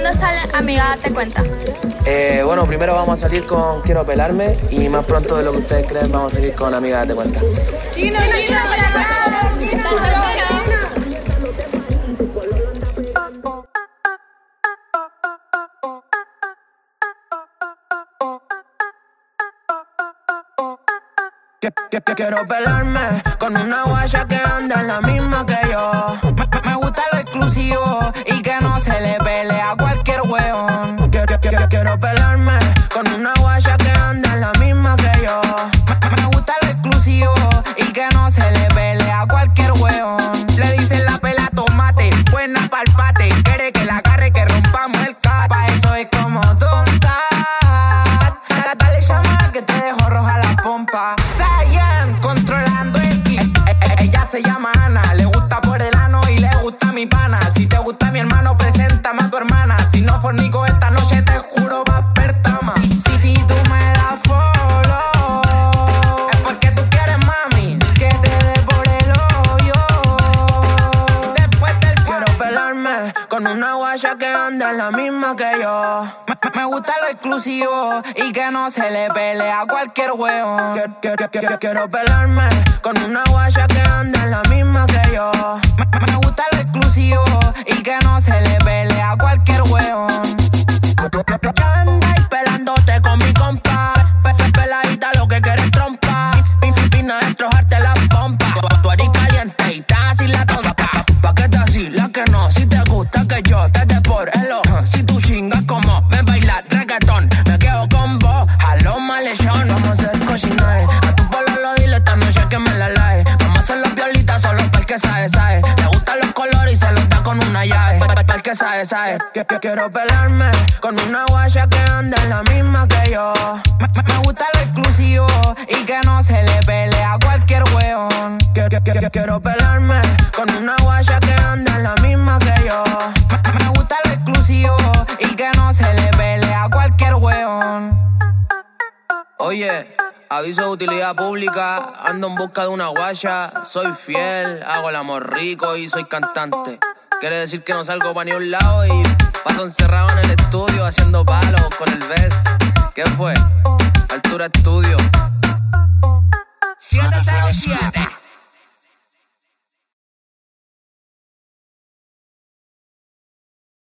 ¿Cuándo sale Amiga Date Cuenta? Bueno, primero vamos a salir con Quiero Pelarme y más pronto de lo que ustedes creen vamos a salir con Amiga Date Cuenta. ¡Chino, para acá! ¿Estás soltero? Quiero pelarme con una guaya que anda en la misma que yo. Me gusta lo exclusivo y que no se le pele a cualquier weón. Quiero pelarme con una guaya que anda en la misma que yo. Me gusta lo exclusivo y que no se le pele a cualquier weón. Le dicen la pela tomate, buena pa'l pate. Quiere que la agarre, que rompamos el cat. Pa' eso es como tonta. Dale llama que te dejo roja la pompa. Controlando el kit. Ella se llama Ana, le gusta por el ano y le gusta mi pana. Si te gusta mi hermano, preséntame a tu hermana. Si no fornico esta noche, te juro va a pertama. Si tú me das follow, es porque tú quieres, mami, que te dé por el hoyo. Después del quiero pelarme con una guaya que anda en la misma que yo. Me gusta lo exclusivo y que no se le pele a cualquier weón. Quiero pelarme con una guaya que anda en la misma que yo. Me gusta lo exclusivo y que no se le pele a cualquier weón. Anda y pelándote con mi compa. Peladita lo que quieres trompa. Pina de estrojarte la pompa. Tú eres caliente y estás así la tonta. Pa' que te así, la que no. Si te gusta que yo te dé por el ojo. Si tú chingas como ven bailar reggaetón. Me quedo con vos, a los malechón. Vamos a hacer cochinay. A tu pololo dile esta noche que me la lae. Vamos a hacer las violitas solo para el que sabe. Le gustan los colores y se los da con una llave. Para el que sabe. Que quiero pelarme con una guaya que anda en la misma que yo. Me gusta lo exclusivo y que no se le pele a cualquier weón. Quiero pelarme con una guaya que anda en la misma que yo. Me gusta lo exclusivo y que no se le pele a cualquier weón. Oye, aviso de utilidad pública, ando en busca de una guaya. Soy fiel, hago el amor rico y soy cantante. Quiere decir que no salgo pa' ni un lado y paso encerrado en el estudio haciendo palos con el best. ¿Qué fue? Altura Estudio 707.